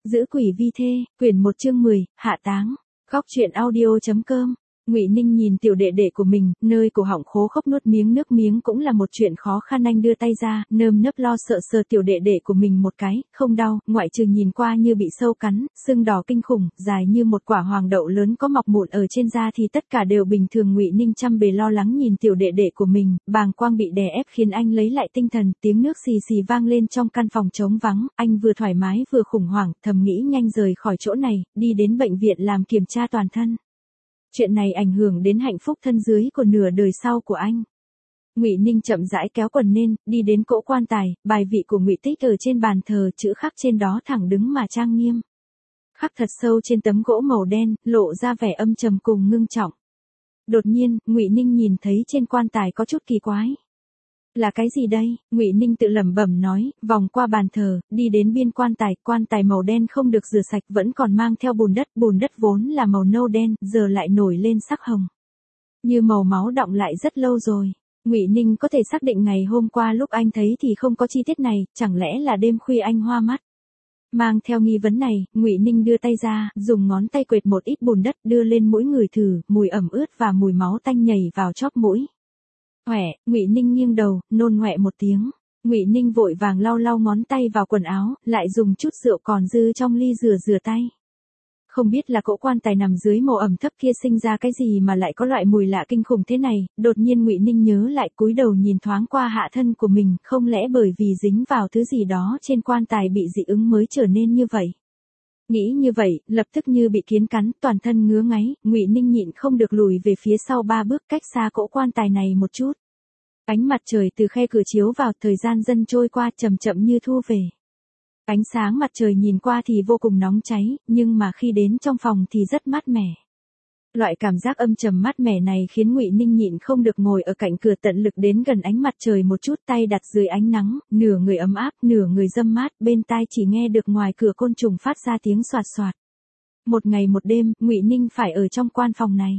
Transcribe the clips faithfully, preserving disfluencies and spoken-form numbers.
Giữ quỷ vi thê, quyển một chương mười, hạ táng. Góc truyện audio chấm com. Ngụy Ninh nhìn tiểu đệ đệ của mình, nơi cổ họng khô khốc nuốt miếng nước miếng cũng là một chuyện khó khăn, anh đưa tay ra, nơm nớp lo sợ sờ tiểu đệ đệ của mình một cái, không đau, ngoại trừ nhìn qua như bị sâu cắn, sưng đỏ kinh khủng, dài như một quả hoàng đậu lớn có mọc mụn ở trên da thì tất cả đều bình thường. Ngụy Ninh chăm bề lo lắng nhìn tiểu đệ đệ của mình, bàng quang bị đè ép khiến anh lấy lại tinh thần, tiếng nước xì xì vang lên trong căn phòng trống vắng, anh vừa thoải mái vừa khủng hoảng, thầm nghĩ nhanh rời khỏi chỗ này, đi đến bệnh viện làm kiểm tra toàn thân. Chuyện này ảnh hưởng đến hạnh phúc thân dưới của nửa đời sau của anh. Ngụy Ninh chậm rãi kéo quần lên, đi đến cỗ quan tài, bài vị của Ngụy Tích ở trên bàn thờ, chữ khắc trên đó thẳng đứng mà trang nghiêm. Khắc thật sâu trên tấm gỗ màu đen, lộ ra vẻ âm trầm cùng ngưng trọng. Đột nhiên, Ngụy Ninh nhìn thấy trên quan tài có chút kỳ quái. Là cái gì đây? Ngụy Ninh tự lẩm bẩm nói, vòng qua bàn thờ, đi đến biên quan tài, quan tài màu đen không được rửa sạch vẫn còn mang theo bùn đất, bùn đất vốn là màu nâu đen, giờ lại nổi lên sắc hồng. Như màu máu đọng lại rất lâu rồi. Ngụy Ninh có thể xác định ngày hôm qua lúc anh thấy thì không có chi tiết này, chẳng lẽ là đêm khuya anh hoa mắt? Mang theo nghi vấn này, Ngụy Ninh đưa tay ra, dùng ngón tay quệt một ít bùn đất đưa lên mũi người thử, mùi ẩm ướt và mùi máu tanh nhảy vào chóp mũi. Hoẹ, Ngụy Ninh nghiêng đầu, nôn ngoẹ một tiếng. Ngụy Ninh vội vàng lau lau ngón tay vào quần áo, lại dùng chút rượu còn dư trong ly rửa rửa tay. Không biết là cỗ quan tài nằm dưới màu ẩm thấp kia sinh ra cái gì mà lại có loại mùi lạ kinh khủng thế này, đột nhiên Ngụy Ninh nhớ lại, cúi đầu nhìn thoáng qua hạ thân của mình, không lẽ bởi vì dính vào thứ gì đó trên quan tài bị dị ứng mới trở nên như vậy. Nghĩ như vậy, lập tức như bị kiến cắn, toàn thân ngứa ngáy, Ngụy Ninh nhịn không được lùi về phía sau ba bước, cách xa cỗ quan tài này một chút. Ánh mặt trời từ khe cửa chiếu vào, thời gian dần trôi qua chậm chậm như thu về. Ánh sáng mặt trời nhìn qua thì vô cùng nóng cháy, nhưng mà khi đến trong phòng thì rất mát mẻ. Loại cảm giác âm trầm mát mẻ này khiến Ngụy Ninh nhịn không được ngồi ở cạnh cửa tận lực đến gần ánh mặt trời một chút, tay đặt dưới ánh nắng, nửa người ấm áp, nửa người râm mát, bên tai chỉ nghe được ngoài cửa côn trùng phát ra tiếng xoạt xoạt. Một ngày một đêm, Ngụy Ninh phải ở trong quan phòng này.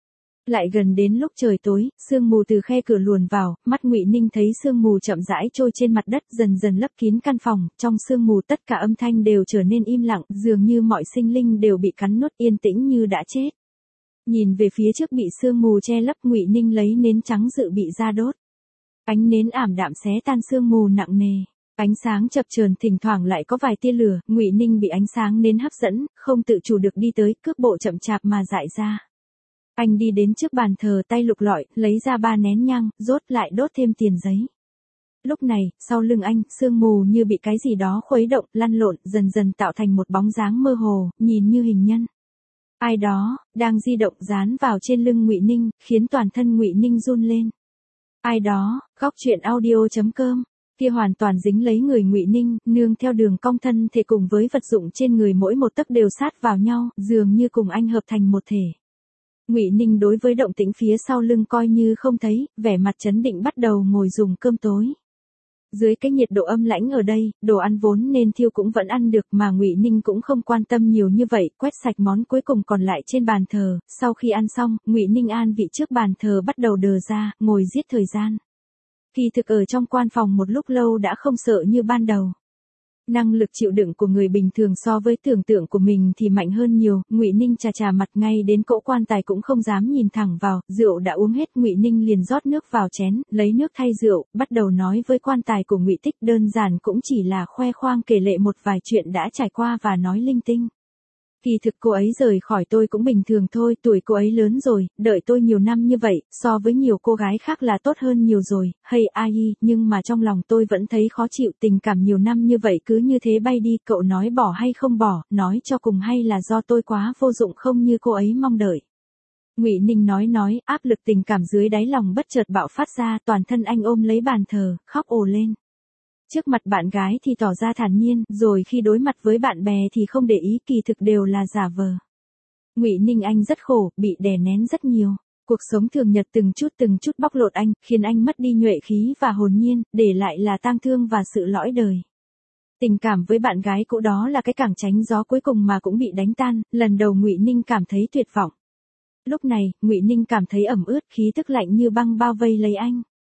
Lại gần đến lúc trời tối, sương mù từ khe cửa luồn vào, mắt Ngụy Ninh thấy sương mù chậm rãi trôi trên mặt đất, dần dần lấp kín căn phòng, trong sương mù tất cả âm thanh đều trở nên im lặng, dường như mọi sinh linh đều bị cắn nuốt, yên tĩnh như đã chết. Nhìn về phía trước bị sương mù che lấp, Ngụy Ninh lấy nến trắng dự bị ra đốt. Ánh nến ảm đạm xé tan sương mù nặng nề. Ánh sáng chập chờn, thỉnh thoảng lại có vài tia lửa, Ngụy Ninh bị ánh sáng nến hấp dẫn, không tự chủ được đi tới, cước bộ chậm chạp mà dại ra. Anh đi đến trước bàn thờ, tay lục lọi, lấy ra ba nén nhang, rốt lại đốt thêm tiền giấy. Lúc này, sau lưng anh, sương mù như bị cái gì đó khuấy động, lăn lộn, dần dần tạo thành một bóng dáng mơ hồ, nhìn như hình nhân. Ai đó đang di động dán vào trên lưng Ngụy Ninh, khiến toàn thân Ngụy Ninh run lên. Ai đó, góc truyện audio chấm com. Kia hoàn toàn dính lấy người Ngụy Ninh, nương theo đường cong thân thể cùng với vật dụng trên người mỗi một tấc đều sát vào nhau, dường như cùng anh hợp thành một thể. Ngụy Ninh đối với động tĩnh phía sau lưng coi như không thấy, vẻ mặt trấn định bắt đầu ngồi dùng cơm tối. Dưới cái nhiệt độ âm lãnh ở đây, đồ ăn vốn nên thiêu cũng vẫn ăn được, mà Ngụy Ninh cũng không quan tâm nhiều như vậy, quét sạch món cuối cùng còn lại trên bàn thờ, sau khi ăn xong, Ngụy Ninh an vị trước bàn thờ bắt đầu đờ ra, ngồi giết thời gian. Kỳ thực ở trong quan phòng một lúc lâu đã không sợ như ban đầu. Năng lực chịu đựng của người bình thường so với tưởng tượng của mình thì mạnh hơn nhiều, Ngụy Ninh chà chà mặt, ngay đến cỗ quan tài cũng không dám nhìn thẳng vào, rượu đã uống hết, Ngụy Ninh liền rót nước vào chén, lấy nước thay rượu, bắt đầu nói với quan tài của Ngụy Tích, đơn giản cũng chỉ là khoe khoang kể lệ một vài chuyện đã trải qua và nói linh tinh. Kỳ thực cô ấy rời khỏi tôi cũng bình thường thôi, tuổi cô ấy lớn rồi, đợi tôi nhiều năm như vậy, so với nhiều cô gái khác là tốt hơn nhiều rồi, hay ai, nhưng mà trong lòng tôi vẫn thấy khó chịu, tình cảm nhiều năm như vậy cứ như thế bay đi, cậu nói bỏ hay không bỏ, nói cho cùng hay là do tôi quá vô dụng không như cô ấy mong đợi. Ngụy Ninh nói nói, áp lực tình cảm dưới đáy lòng bất chợt bạo phát ra, toàn thân anh ôm lấy bàn thờ, khóc ồ lên. Trước mặt bạn gái thì tỏ ra thản nhiên, rồi khi đối mặt với bạn bè thì không để ý, kỳ thực đều là giả vờ. Ngụy Ninh anh rất khổ, bị đè nén rất nhiều. Cuộc sống thường nhật từng chút từng chút bóc lột anh, khiến anh mất đi nhuệ khí và hồn nhiên, để lại là tang thương và sự lõi đời. Tình cảm với bạn gái cũ đó là cái cảng tránh gió cuối cùng mà cũng bị đánh tan, lần đầu Ngụy Ninh cảm thấy tuyệt vọng. Lúc này, Ngụy Ninh cảm thấy ẩm ướt, khí tức lạnh như băng bao vây lấy anh.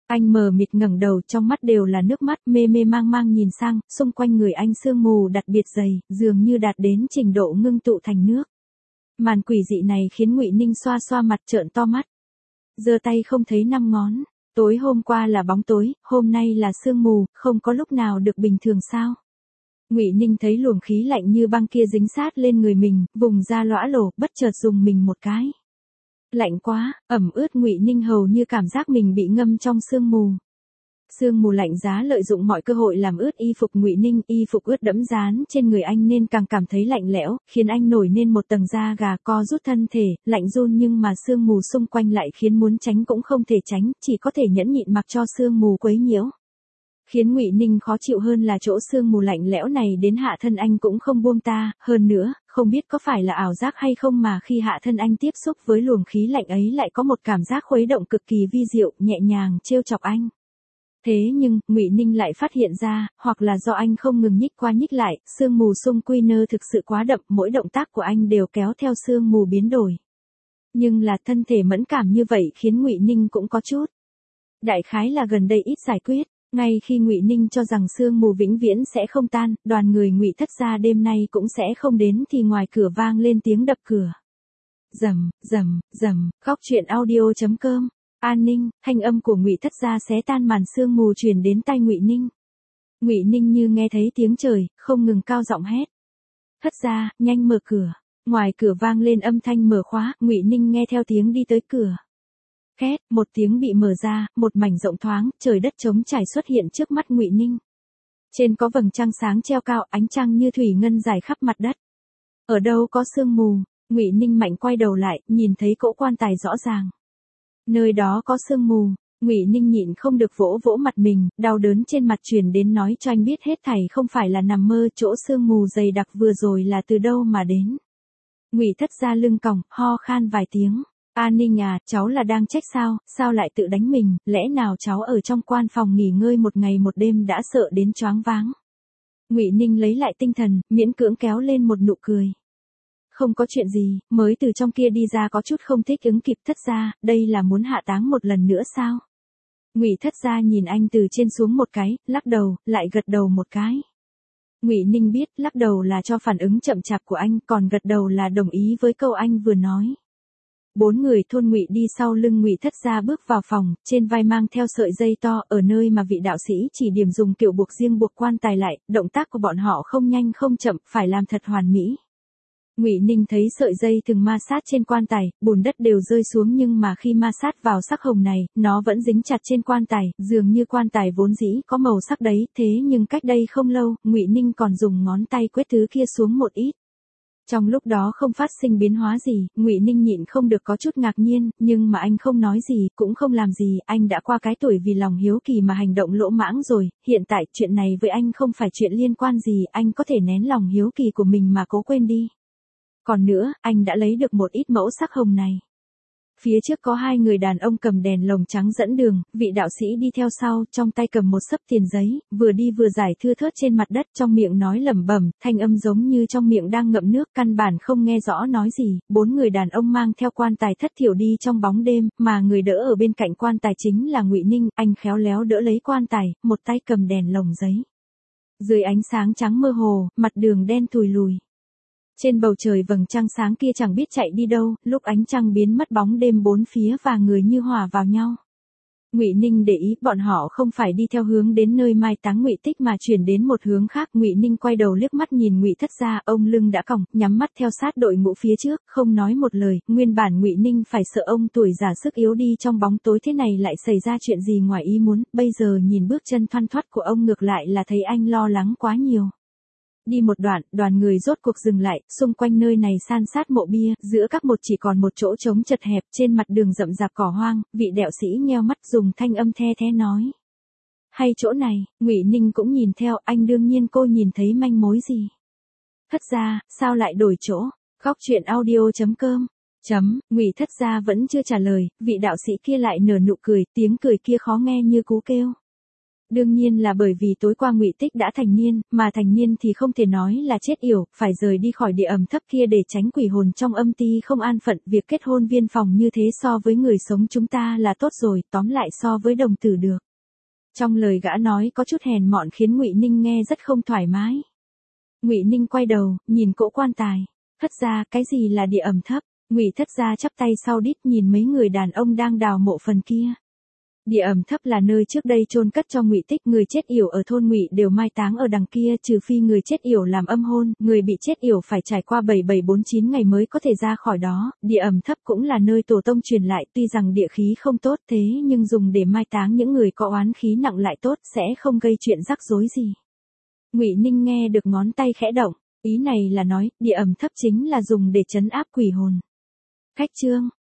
Anh mờ mịt ngẩng đầu, trong mắt đều là nước mắt, mê mê mang mang nhìn sang, xung quanh người anh sương mù đặc biệt dày, dường như đạt đến trình độ ngưng tụ thành nước. Màn quỷ dị này khiến Ngụy Ninh xoa xoa mặt, trợn to mắt. Giơ tay không thấy năm ngón, tối hôm qua là bóng tối, hôm nay là sương mù, không có lúc nào được bình thường sao? Ngụy Ninh thấy luồng khí lạnh như băng kia dính sát lên người mình, vùng da lõa lổ, bất chợt dùng mình một cái. Lạnh quá, ẩm ướt, Ngụy Ninh hầu như cảm giác mình bị ngâm trong sương mù. Sương mù lạnh giá lợi dụng mọi cơ hội làm ướt y phục Ngụy Ninh, y phục ướt đẫm dán trên người anh nên càng cảm thấy lạnh lẽo, khiến anh nổi nên một tầng da gà, co rút thân thể, lạnh run, nhưng mà sương mù xung quanh lại khiến muốn tránh cũng không thể tránh, chỉ có thể nhẫn nhịn mặc cho sương mù quấy nhiễu. Khiến Ngụy Ninh khó chịu hơn là chỗ sương mù lạnh lẽo này đến hạ thân anh cũng không buông ta, hơn nữa, không biết có phải là ảo giác hay không mà khi hạ thân anh tiếp xúc với luồng khí lạnh ấy lại có một cảm giác khuấy động cực kỳ vi diệu, nhẹ nhàng trêu chọc anh. Thế nhưng, Ngụy Ninh lại phát hiện ra, hoặc là do anh không ngừng nhích qua nhích lại, sương mù xung quanh nơ thực sự quá đậm, mỗi động tác của anh đều kéo theo sương mù biến đổi. Nhưng là thân thể mẫn cảm như vậy khiến Ngụy Ninh cũng có chút. Đại khái là gần đây ít giải quyết. Ngay khi Ngụy Ninh cho rằng sương mù vĩnh viễn sẽ không tan, đoàn người Ngụy Thất gia đêm nay cũng sẽ không đến thì ngoài cửa vang lên tiếng đập cửa. Rầm, rầm, rầm, góc truyện audio chấm com. An Ninh, thanh âm của Ngụy Thất gia xé tan màn sương mù truyền đến tai Ngụy Ninh. Ngụy Ninh như nghe thấy tiếng trời, không ngừng cao giọng hét. Thất gia, nhanh mở cửa. Ngoài cửa vang lên âm thanh mở khóa, Ngụy Ninh nghe theo tiếng đi tới cửa. Két, một tiếng bị mở ra, một mảnh rộng thoáng, trời đất trống trải xuất hiện trước mắt Ngụy Ninh. Trên có vầng trăng sáng treo cao, ánh trăng như thủy ngân dài khắp mặt đất. Ở đâu có sương mù, Ngụy Ninh mạnh quay đầu lại, nhìn thấy cỗ quan tài rõ ràng. Nơi đó có sương mù, Ngụy Ninh nhịn không được vỗ vỗ mặt mình, đau đớn trên mặt truyền đến nói cho anh biết hết thảy không phải là nằm mơ, chỗ sương mù dày đặc vừa rồi là từ đâu mà đến. Ngụy Thất gia lưng còng, ho khan vài tiếng. An Ninh à, cháu là đang trách sao, sao lại tự đánh mình, lẽ nào cháu ở trong quan phòng nghỉ ngơi một ngày một đêm đã sợ đến choáng váng. Ngụy Ninh lấy lại tinh thần, miễn cưỡng kéo lên một nụ cười. Không có chuyện gì, mới từ trong kia đi ra có chút không thích ứng kịp. Thất gia, đây là muốn hạ táng một lần nữa sao? Ngụy Thất gia nhìn anh từ trên xuống một cái, lắc đầu, lại gật đầu một cái. Ngụy Ninh biết, lắc đầu là cho phản ứng chậm chạp của anh, còn gật đầu là đồng ý với câu anh vừa nói. Bốn người thôn Ngụy đi sau lưng Ngụy Thất gia bước vào phòng, trên vai mang theo sợi dây to, ở nơi mà vị đạo sĩ chỉ điểm dùng kiểu buộc riêng buộc quan tài lại, động tác của bọn họ không nhanh không chậm, phải làm thật hoàn mỹ. Ngụy Ninh thấy sợi dây từng ma sát trên quan tài, bùn đất đều rơi xuống, nhưng mà khi ma sát vào sắc hồng này, nó vẫn dính chặt trên quan tài, dường như quan tài vốn dĩ có màu sắc đấy, thế nhưng cách đây không lâu, Ngụy Ninh còn dùng ngón tay quét thứ kia xuống một ít. Trong lúc đó không phát sinh biến hóa gì, Ngụy Ninh nhịn không được có chút ngạc nhiên, nhưng mà anh không nói gì, cũng không làm gì, anh đã qua cái tuổi vì lòng hiếu kỳ mà hành động lỗ mãng rồi, hiện tại chuyện này với anh không phải chuyện liên quan gì, anh có thể nén lòng hiếu kỳ của mình mà cố quên đi. Còn nữa, anh đã lấy được một ít mẫu sắc hồng này. Phía trước có hai người đàn ông cầm đèn lồng trắng dẫn đường, vị đạo sĩ đi theo sau, trong tay cầm một xấp tiền giấy, vừa đi vừa giải thưa thớt trên mặt đất, trong miệng nói lẩm bẩm, thanh âm giống như trong miệng đang ngậm nước, căn bản không nghe rõ nói gì. Bốn người đàn ông mang theo quan tài thất thiểu đi trong bóng đêm, mà người đỡ ở bên cạnh quan tài chính là Ngụy Ninh, anh khéo léo đỡ lấy quan tài, một tay cầm đèn lồng giấy. Dưới ánh sáng trắng mơ hồ, mặt đường đen thùi lùi. Trên bầu trời vầng trăng sáng kia chẳng biết chạy đi đâu, lúc ánh trăng biến mất bóng đêm bốn phía và người như hòa vào nhau. Ngụy Ninh để ý, bọn họ không phải đi theo hướng đến nơi mai táng Ngụy Tích mà chuyển đến một hướng khác. Ngụy Ninh quay đầu liếc mắt nhìn Ngụy Thất gia, ông lưng đã còng, nhắm mắt theo sát đội ngũ phía trước, không nói một lời. Nguyên bản Ngụy Ninh phải sợ ông tuổi già sức yếu đi trong bóng tối thế này lại xảy ra chuyện gì ngoài ý muốn, bây giờ nhìn bước chân thoăn thoắt của ông ngược lại là thấy anh lo lắng quá nhiều. Đi một đoạn, đoàn người rốt cuộc dừng lại, xung quanh nơi này san sát mộ bia, giữa các một chỉ còn một chỗ trống chật hẹp, trên mặt đường rậm rạp cỏ hoang, vị đạo sĩ nheo mắt dùng thanh âm the thé nói. Hay chỗ này, Ngụy Ninh cũng nhìn theo, anh đương nhiên cô nhìn thấy manh mối gì. Thất gia, sao lại đổi chỗ, góc truyện audio chấm com. Chấm, Ngụy Thất gia vẫn chưa trả lời, vị đạo sĩ kia lại nở nụ cười, tiếng cười kia khó nghe như cú kêu. Đương nhiên là bởi vì tối qua Ngụy Tích đã thành niên, mà thành niên thì không thể nói là chết yểu, phải rời đi khỏi địa ẩm thấp kia để tránh quỷ hồn trong âm ti không an phận, việc kết hôn viên phòng như thế so với người sống chúng ta là tốt rồi, tóm lại so với đồng tử được. Trong lời gã nói có chút hèn mọn khiến Ngụy Ninh nghe rất không thoải mái. Ngụy Ninh quay đầu, nhìn cỗ quan tài. Thất gia, cái gì là địa ẩm thấp? Ngụy Thất gia chắp tay sau đít nhìn mấy người đàn ông đang đào mộ phần kia. Địa ẩm thấp là nơi trước đây chôn cất cho Ngụy Tích, người chết yểu ở thôn Ngụy đều mai táng ở đằng kia, trừ phi người chết yểu làm âm hôn, người bị chết yểu phải trải qua bảy bảy bốn chín ngày mới có thể ra khỏi đó. Địa ẩm thấp cũng là nơi tổ tông truyền lại, tuy rằng địa khí không tốt thế nhưng dùng để mai táng những người có oán khí nặng lại tốt, sẽ không gây chuyện rắc rối gì. Ngụy Ninh nghe được ngón tay khẽ động, ý này là nói, địa ẩm thấp chính là dùng để trấn áp quỷ hồn. Khách trương,